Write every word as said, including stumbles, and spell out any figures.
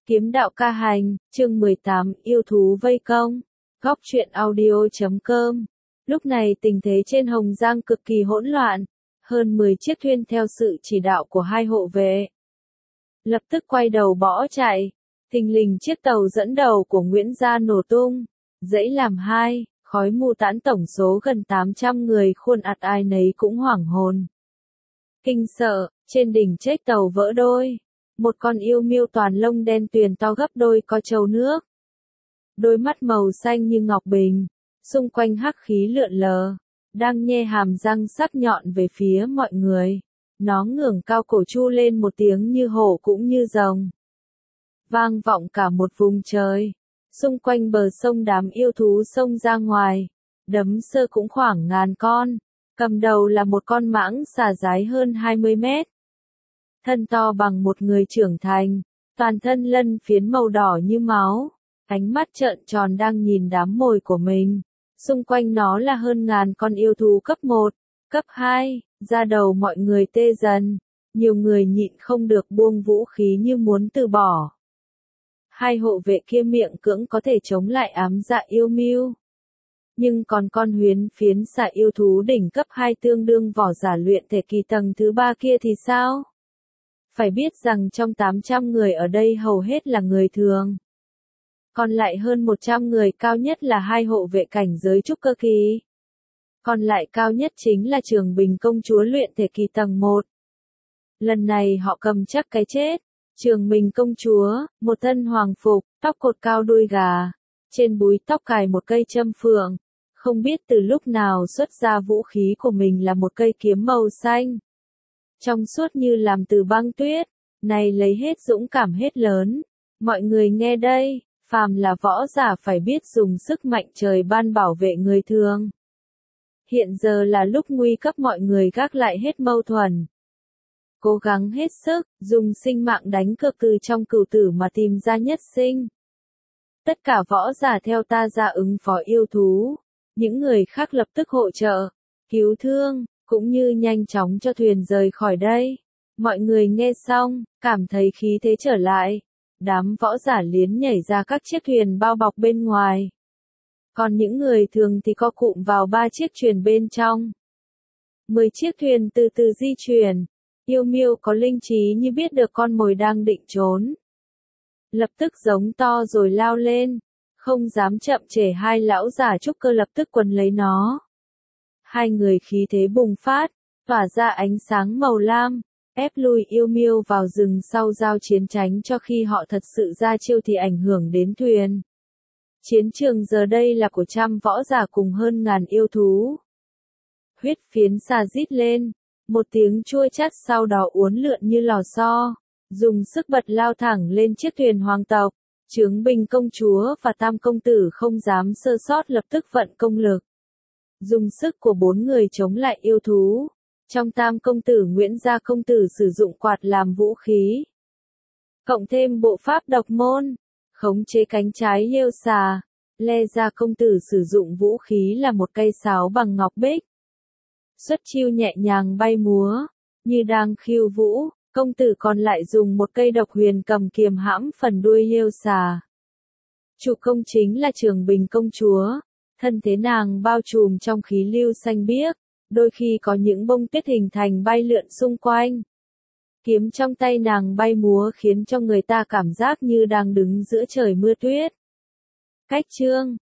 Kiếm đạo ca hành, chương mười tám, yêu thú vây công. Góc truyện audio chấm com. Lúc này tình thế trên Hồng Giang cực kỳ hỗn loạn, hơn mười chiếc thuyền theo sự chỉ đạo của hai hộ vệ lập tức quay đầu bỏ chạy. Thình lình chiếc tàu dẫn đầu của Nguyễn Gia nổ tung, dãy làm hai, khói mù tản, tổng số gần tám trăm người, khuôn ạt ai nấy cũng hoảng hồn. Kinh sợ, trên đỉnh chiếc tàu vỡ đôi. Một con yêu miêu toàn lông đen tuyền to gấp đôi có trâu nước. Đôi mắt màu xanh như ngọc bình, xung quanh hắc khí lượn lờ, đang nhe hàm răng sắc nhọn về phía mọi người. Nó ngẩng cao cổ chu lên một tiếng như hổ cũng như rồng, vang vọng cả một vùng trời. Xung quanh bờ sông đám yêu thú xông ra ngoài, đấm sơ cũng khoảng ngàn con. Cầm đầu là một con mãng xà dài hơn hai mươi mét. Thân to bằng một người trưởng thành, toàn thân lân phiến màu đỏ như máu, ánh mắt trợn tròn đang nhìn đám mồi của mình. Xung quanh nó là hơn ngàn con yêu thú cấp một, cấp hai, da đầu mọi người tê dần, nhiều người nhịn không được buông vũ khí như muốn từ bỏ. Hai hộ vệ kia miệng cưỡng có thể chống lại ám dạ yêu mưu. Nhưng còn con huyền phiến xà yêu thú đỉnh cấp hai tương đương võ giả luyện thể kỳ tầng thứ ba kia thì sao? Phải biết rằng trong tám trăm người ở đây hầu hết là người thường. Còn lại hơn một trăm người cao nhất là hai hộ vệ cảnh giới trúc cơ kỳ. Còn lại cao nhất chính là Trường Bình công chúa luyện thể kỳ tầng một. Lần này họ cầm chắc cái chết. Trường Bình công chúa, một thân hoàng phục, tóc cột cao đuôi gà. Trên búi tóc cài một cây châm phượng. Không biết từ lúc nào xuất ra vũ khí của mình là một cây kiếm màu xanh. Trong suốt như làm từ băng tuyết, này lấy hết dũng cảm hết lớn. Mọi người nghe đây, phàm là võ giả phải biết dùng sức mạnh trời ban bảo vệ người thường. Hiện giờ là lúc nguy cấp, mọi người gác lại hết mâu thuẫn. Cố gắng hết sức, dùng sinh mạng đánh cược từ trong cửu tử mà tìm ra nhất sinh. Tất cả võ giả theo ta ra ứng phó yêu thú. Những người khác lập tức hỗ trợ, cứu thương, cũng như nhanh chóng cho thuyền rời khỏi đây. Mọi người nghe xong, cảm thấy khí thế trở lại. Đám võ giả liến nhảy ra các chiếc thuyền bao bọc bên ngoài. Còn những người thường thì co cụm vào ba chiếc thuyền bên trong. Mười chiếc thuyền từ từ di chuyển. Yêu miêu có linh trí như biết được con mồi đang định trốn. Lập tức giống to rồi lao lên. Không dám chậm trễ, hai lão giả trúc cơ lập tức quấn lấy nó. Hai người khí thế bùng phát, tỏa ra ánh sáng màu lam, ép lui yêu miêu vào rừng sau giao chiến, tránh cho khi họ thật sự ra chiêu thì ảnh hưởng đến thuyền. Chiến trường giờ đây là của trăm võ giả cùng hơn ngàn yêu thú. Huyết phiến xà rít lên, một tiếng chua chát sau đó uốn lượn như lò xo, dùng sức bật lao thẳng lên chiếc thuyền hoàng tộc. Chướng Bình công chúa và Tam công tử không dám sơ sót, lập tức vận công lực. Dùng sức của bốn người chống lại yêu thú. Trong Tam công tử Nguyễn Gia công tử sử dụng quạt làm vũ khí. Cộng thêm bộ pháp độc môn, khống chế cánh trái yêu xà. Lê Gia công tử sử dụng vũ khí là một cây sáo bằng ngọc bích. Xuất chiêu nhẹ nhàng bay múa, như đang khiêu vũ. Công tử còn lại dùng một cây độc huyền cầm kiềm hãm phần đuôi yêu xà. Chủ công chính là Trường Bình công chúa. Thân thế nàng bao trùm trong khí lưu xanh biếc, đôi khi có những bông tuyết hình thành bay lượn xung quanh. Kiếm trong tay nàng bay múa khiến cho người ta cảm giác như đang đứng giữa trời mưa tuyết. Cách chương,